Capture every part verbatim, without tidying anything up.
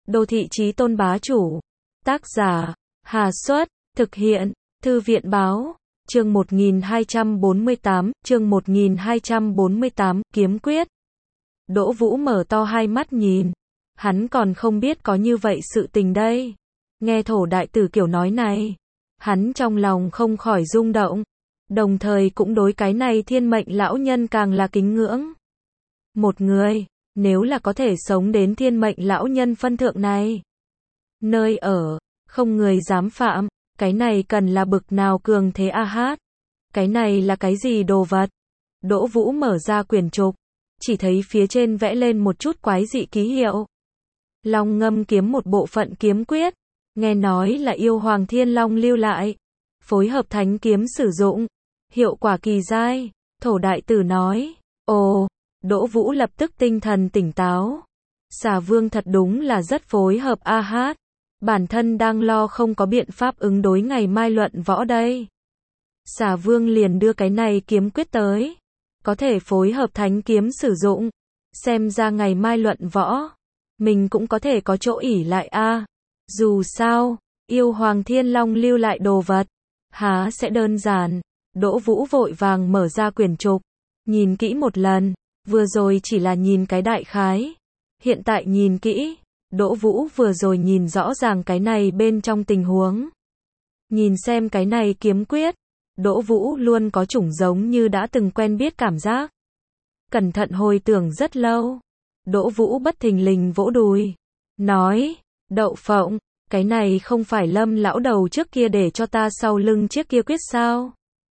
Đô thị chí tôn bá chủ. Tác giả, Hà Xuất, thực hiện, Thư viện báo, chương một nghìn hai trăm bốn mươi tám, chương một nghìn hai trăm bốn mươi tám, kiếm quyết. Đỗ Vũ mở to hai mắt nhìn, hắn còn không biết có như vậy sự tình đây. Nghe thổ đại tử kiểu nói này, hắn trong lòng không khỏi rung động, đồng thời cũng đối cái này thiên mệnh lão nhân càng là kính ngưỡng. Một người, nếu là có thể sống đến thiên mệnh lão nhân phân thượng này, nơi ở, không người dám phạm, cái này cần là bực nào cường thế a hát. Cái này là cái gì đồ vật? Đỗ Vũ mở ra quyển trục, chỉ thấy phía trên vẽ lên một chút quái dị ký hiệu. Long ngâm kiếm một bộ phận kiếm quyết, nghe nói là yêu hoàng thiên long lưu lại, phối hợp thánh kiếm sử dụng, hiệu quả kỳ dai. Thổ đại tử nói, ồ, Đỗ Vũ lập tức tinh thần tỉnh táo. Xà Vương thật đúng là rất phối hợp a hát. Bản thân đang lo không có biện pháp ứng đối ngày mai luận võ đây. Xà Vương liền đưa cái này kiếm quyết tới, có thể phối hợp thánh kiếm sử dụng, xem ra ngày mai luận võ, mình cũng có thể có chỗ ỉ lại a. Dù sao, yêu hoàng thiên long lưu lại đồ vật, há sẽ đơn giản. Đỗ Vũ vội vàng mở ra quyển trục, nhìn kỹ một lần, vừa rồi chỉ là nhìn cái đại khái, hiện tại nhìn kỹ, Đỗ Vũ vừa rồi nhìn rõ ràng cái này bên trong tình huống. Nhìn xem cái này kiếm quyết, Đỗ Vũ luôn có chủng giống như đã từng quen biết cảm giác. Cẩn thận hồi tưởng rất lâu, Đỗ Vũ bất thình lình vỗ đùi, nói, Đậu Phộng, cái này không phải Lâm lão đầu trước kia để cho ta sau lưng chiếc kia quyết sao?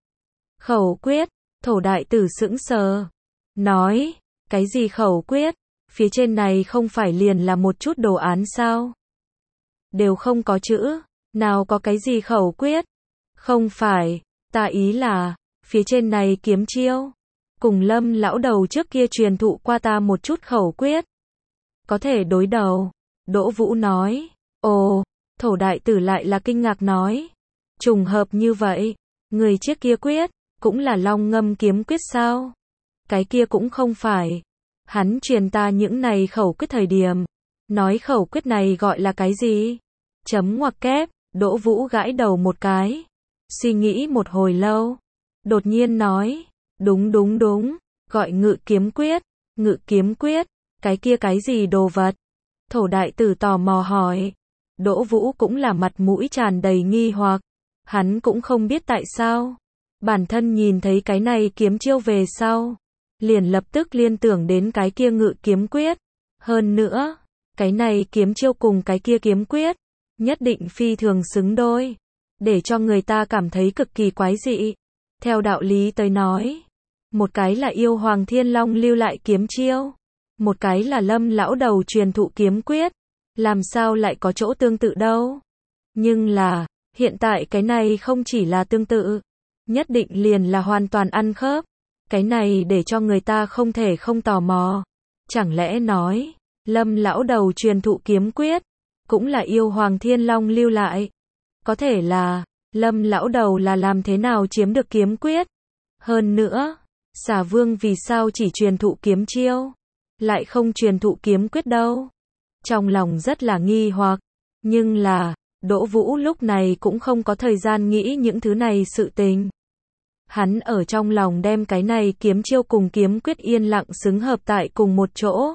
Khẩu quyết. Thổ đại tử sững sờ, nói, cái gì khẩu quyết? Phía trên này không phải liền là một chút đồ án sao? Đều không có chữ, nào có cái gì khẩu quyết? Không phải, ta ý là, phía trên này kiếm chiêu, cùng Lâm lão đầu trước kia truyền thụ qua ta một chút khẩu quyết, có thể đối đầu. Đỗ Vũ nói, ồ, thổ đại tử lại là kinh ngạc nói, trùng hợp như vậy, người chiếc kia quyết, cũng là long ngâm kiếm quyết sao? Cái kia cũng không phải. Hắn truyền ta những này khẩu quyết thời điểm, nói khẩu quyết này gọi là cái gì? Chấm ngoặc kép. Đỗ Vũ gãi đầu một cái, suy nghĩ một hồi lâu, đột nhiên nói, đúng đúng đúng, gọi ngự kiếm quyết. Ngự kiếm quyết, cái kia cái gì đồ vật? Thổ đại tử tò mò hỏi. Đỗ Vũ cũng là mặt mũi tràn đầy nghi hoặc, hắn cũng không biết tại sao. Bản thân nhìn thấy cái này kiếm chiêu về sau, liền lập tức liên tưởng đến cái kia ngự kiếm quyết. Hơn nữa, cái này kiếm chiêu cùng cái kia kiếm quyết, nhất định phi thường xứng đôi, để cho người ta cảm thấy cực kỳ quái dị. Theo đạo lý tới nói, một cái là yêu hoàng thiên long lưu lại kiếm chiêu, một cái là Lâm lão đầu truyền thụ kiếm quyết, làm sao lại có chỗ tương tự đâu? Nhưng là, hiện tại cái này không chỉ là tương tự, nhất định liền là hoàn toàn ăn khớp. Cái này để cho người ta không thể không tò mò. Chẳng lẽ nói, Lâm lão đầu truyền thụ kiếm quyết, cũng là yêu hoàng thiên long lưu lại? Có thể là, Lâm lão đầu là làm thế nào chiếm được kiếm quyết? Hơn nữa, Xà Vương vì sao chỉ truyền thụ kiếm chiêu, lại không truyền thụ kiếm quyết đâu? Trong lòng rất là nghi hoặc, nhưng là, Đỗ Vũ lúc này cũng không có thời gian nghĩ những thứ này sự tình. Hắn ở trong lòng đem cái này kiếm chiêu cùng kiếm quyết yên lặng xứng hợp tại cùng một chỗ.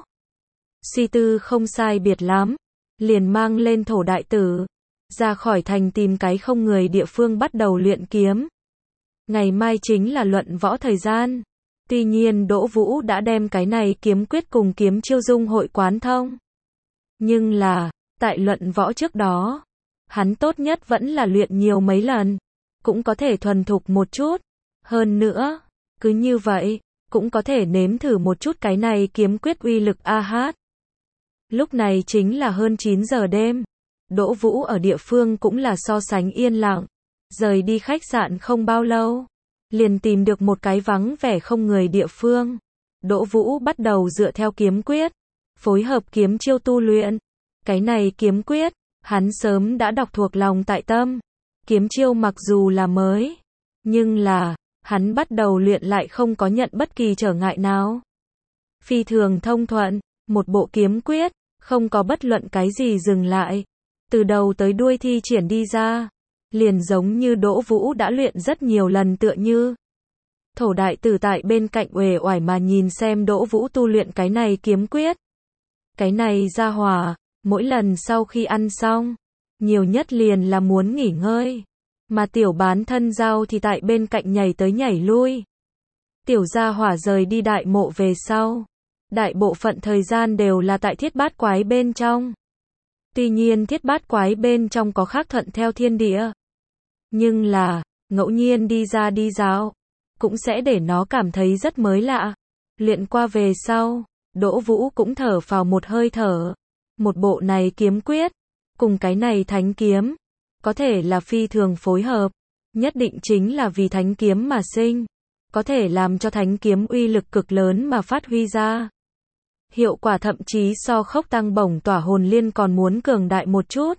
Suy tư không sai biệt lắm, liền mang lên thổ đại tử, ra khỏi thành tìm cái không người địa phương bắt đầu luyện kiếm. Ngày mai chính là luận võ thời gian. Tuy nhiên Đỗ Vũ đã đem cái này kiếm quyết cùng kiếm chiêu dung hội quán thông. Nhưng là, tại luận võ trước đó, hắn tốt nhất vẫn là luyện nhiều mấy lần, cũng có thể thuần thục một chút. Hơn nữa, cứ như vậy, cũng có thể nếm thử một chút cái này kiếm quyết uy lực a hát. Lúc này chính là hơn chín giờ đêm. Đỗ Vũ ở địa phương cũng là so sánh yên lặng. Rời đi khách sạn không bao lâu, liền tìm được một cái vắng vẻ không người địa phương. Đỗ Vũ bắt đầu dựa theo kiếm quyết, phối hợp kiếm chiêu tu luyện. Cái này kiếm quyết, hắn sớm đã đọc thuộc lòng tại tâm. Kiếm chiêu mặc dù là mới, nhưng là, hắn bắt đầu luyện lại không có nhận bất kỳ trở ngại nào. Phi thường thông thuận, một bộ kiếm quyết, Không có bất luận cái gì dừng lại. Từ đầu tới đuôi thi triển đi ra. Liền giống như Đỗ Vũ đã luyện rất nhiều lần tựa như. Thổ đại tử tại bên cạnh uể oải mà nhìn xem Đỗ Vũ tu luyện cái này kiếm quyết. Cái này ra hỏa, mỗi lần sau khi ăn xong, nhiều nhất liền là muốn nghỉ ngơi. Mà tiểu bán thân giao thì tại bên cạnh nhảy tới nhảy lui. Tiểu gia hỏa rời đi đại mộ về sau. Đại bộ phận thời gian đều là tại thiết bát quái bên trong. Tuy nhiên thiết bát quái bên trong có khác thuận theo thiên địa. Nhưng là, ngẫu nhiên đi ra đi dạo, cũng sẽ để nó cảm thấy rất mới lạ. Luyện qua về sau, Đỗ Vũ cũng thở phào một hơi thở. Một bộ này kiếm quyết, cùng cái này thánh kiếm, có thể là phi thường phối hợp. Nhất định chính là vì thánh kiếm mà sinh. Có thể làm cho thánh kiếm uy lực cực lớn mà phát huy ra. Hiệu quả thậm chí so khốc tăng bổng tỏa hồn liên còn muốn cường đại một chút.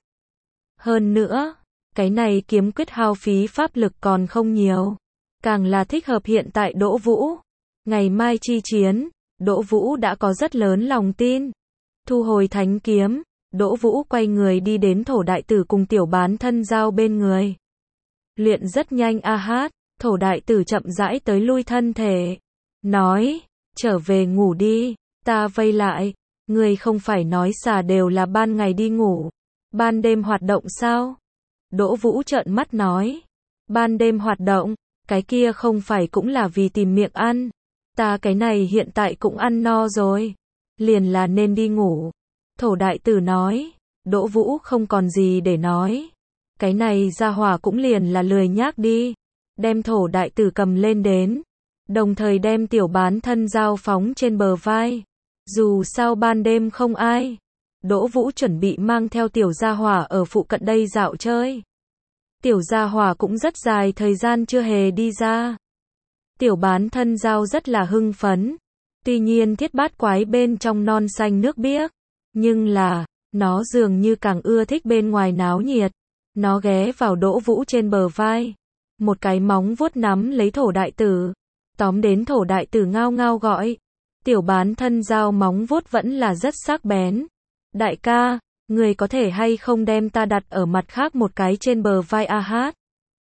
Hơn nữa, cái này kiếm quyết hao phí pháp lực còn không nhiều. Càng là thích hợp hiện tại Đỗ Vũ. Ngày mai chi chiến, Đỗ Vũ đã có rất lớn lòng tin. Thu hồi thánh kiếm, Đỗ Vũ quay người đi đến thổ đại tử cùng tiểu bán thân giao bên người. Luyện rất nhanh a hát, thổ đại tử chậm rãi tới lui thân thể. Nói, trở về ngủ đi, ta vây lại. Người không phải nói xà đều là ban ngày đi ngủ, ban đêm hoạt động sao? Đỗ Vũ trợn mắt nói, ban đêm hoạt động, cái kia không phải cũng là vì tìm miệng ăn. Ta cái này hiện tại cũng ăn no rồi, liền là nên đi ngủ. Thổ đại tử nói, Đỗ Vũ không còn gì để nói. Cái này ra hỏa cũng liền là lười nhác đi. Đem thổ đại tử cầm lên đến. Đồng thời đem tiểu bán thân giao phóng trên bờ vai. Dù sao ban đêm không ai. Đỗ Vũ chuẩn bị mang theo tiểu gia hỏa ở phụ cận đây dạo chơi. Tiểu gia hỏa cũng rất dài thời gian chưa hề đi ra. Tiểu bán thân giao rất là hưng phấn. Tuy nhiên thiết bát quái bên trong non xanh nước biếc. Nhưng là, nó dường như càng ưa thích bên ngoài náo nhiệt. Nó ghé vào Đỗ Vũ trên bờ vai. Một cái móng vuốt nắm lấy thổ đại tử. Tóm đến thổ đại tử ngao ngao gọi. Tiểu bán thân giao móng vuốt vẫn là rất sắc bén. Đại ca, người có thể hay không đem ta đặt ở mặt khác một cái trên bờ vai a hát.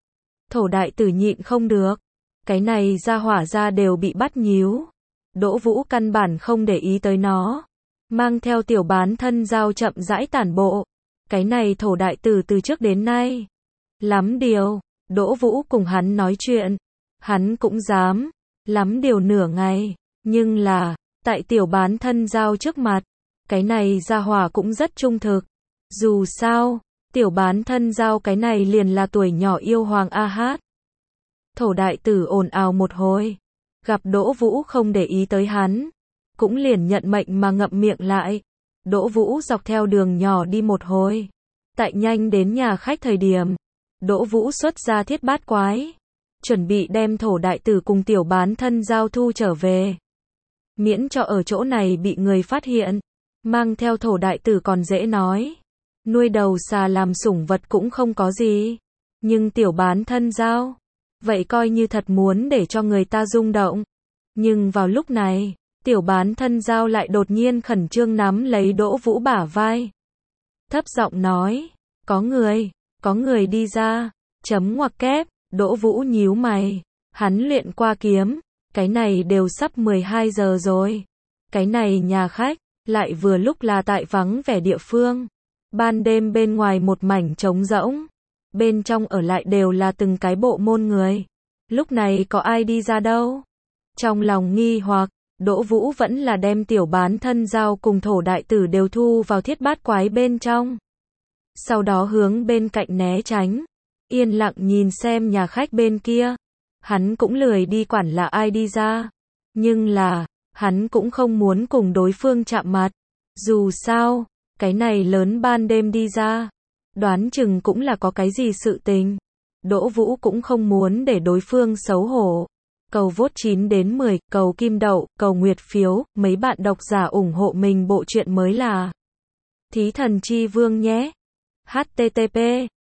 Thổ đại tử nhịn không được. Cái này ra hỏa ra đều bị bắt nhíu. Đỗ Vũ căn bản không để ý tới nó. Mang theo tiểu bán thân giao chậm rãi tản bộ. Cái này thổ đại tử từ trước đến nay. Lắm điều, Đỗ Vũ cùng hắn nói chuyện. Hắn cũng dám. Lắm điều nửa ngày. Nhưng là, tại tiểu bán thân giao trước mặt. Cái này ra hỏa cũng rất trung thực. Dù sao, tiểu bán thân giao cái này liền là tuổi nhỏ yêu hoàng a hát. Thổ đại tử ồn ào một hồi. Gặp Đỗ Vũ không để ý tới hắn. Cũng liền nhận mệnh mà ngậm miệng lại. Đỗ Vũ dọc theo đường nhỏ đi một hồi. Tại nhanh đến nhà khách thời điểm. Đỗ Vũ xuất ra thiết bát quái. Chuẩn bị đem thổ đại tử cùng tiểu bán thân giao thu trở về. Miễn cho ở chỗ này bị người phát hiện. Mang theo thổ đại tử còn dễ nói. Nuôi đầu xà làm sủng vật cũng không có gì. Nhưng tiểu bán thân giao. Vậy coi như thật muốn để cho người ta rung động. Nhưng vào lúc này, tiểu bán thân giao lại đột nhiên khẩn trương nắm lấy Đỗ Vũ bả vai. Thấp giọng nói, có người, có người đi ra, chấm ngoặc kép, Đỗ Vũ nhíu mày. Hắn luyện qua kiếm, cái này đều sắp mười hai giờ rồi. Cái này nhà khách, lại vừa lúc là tại vắng vẻ địa phương. Ban đêm bên ngoài một mảnh trống rỗng. Bên trong ở lại đều là từng cái bộ môn người. Lúc này có ai đi ra đâu? Trong lòng nghi hoặc, Đỗ Vũ vẫn là đem tiểu bán thân giao cùng thổ đại tử đều thu vào thiết bát quái bên trong. Sau đó hướng bên cạnh né tránh. Yên lặng nhìn xem nhà khách bên kia. Hắn cũng lười đi quản là ai đi ra. Nhưng là, hắn cũng không muốn cùng đối phương chạm mặt. Dù sao, cái này lớn ban đêm đi ra. Đoán chừng cũng là có cái gì sự tình. Đỗ Vũ cũng không muốn để đối phương xấu hổ. Cầu vote chín đến mười, cầu kim đậu, cầu nguyệt phiếu, mấy bạn độc giả ủng hộ mình bộ truyện mới là Thí Thần Chi Vương nhé. http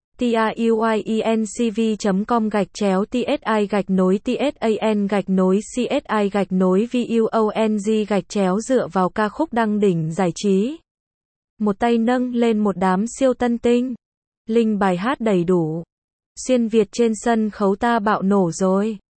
tuyencv chấm com gạch chéo tsi gạch nối tsan gạch nối csi gạch nối vung gạch chéo dựa vào ca khúc đăng đỉnh giải trí. một tay nâng lên một đám siêu tân tinh. Linh bài hát đầy đủ. Xuyên Việt trên sân khấu ta bạo nổ rồi.